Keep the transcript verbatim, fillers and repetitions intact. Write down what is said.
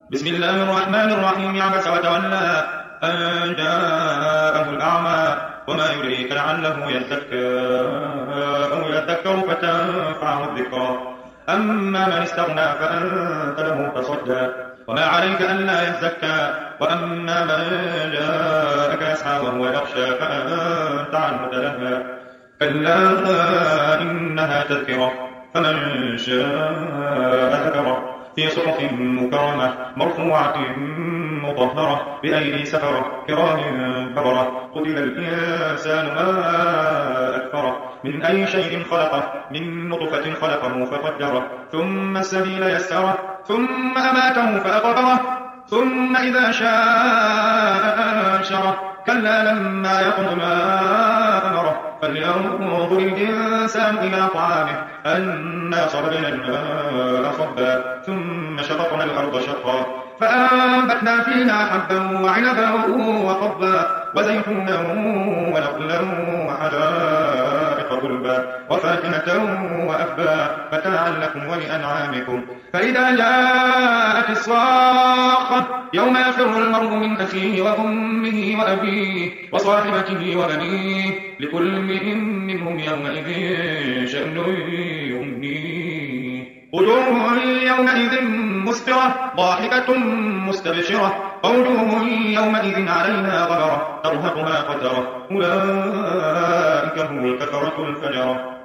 بسم الله الرحمن الرحيم. عبس وتولى أن جاءه الأعمى وما يدريك لعله يزكى أو يذكر فتنفعه الذكرى. أما من استغنى فأنت له تصدى وما عليك ألا يزكى. وأما من جاءك يسعى وهو يخشى فأنت عنه تلهى. كلا إنها تذكرة فمن شاء ذكره في صحف مكرمة مرفوعة مطهرة بأيدي سفرة كرام بررة. قتل الإنسان ما أكفره من أي شيء خلقه من نطفة خلقه فقدره ثم السبيل يسره ثم أماته فأقبره ثم إذا شاء أنشره. كلا لما يقض ما أمره فلينظر الإنسان إلى طعامه أنا صببنا الماء صبا ثم شققنا الأرض شقا فأنبتنا فيها حبا وعنبا وقضبا وزيتونا ونخلا وحدائق غلبا وفاكهة وأبا متاعا لكم ولأنعامكم. فإذا جاءت الصاخة يوم يفر المرء من أخيه وأمه وأبيه وصاحبته وبنيه لكل امرئ منهم يومئذ شأن يغنيه. وجوه يومئذ مسفرة ضاحكة مستبشرة ووجوه يومئذ عليها غبرة ترهقها قترة أولئك هم الكفرة الفجرة.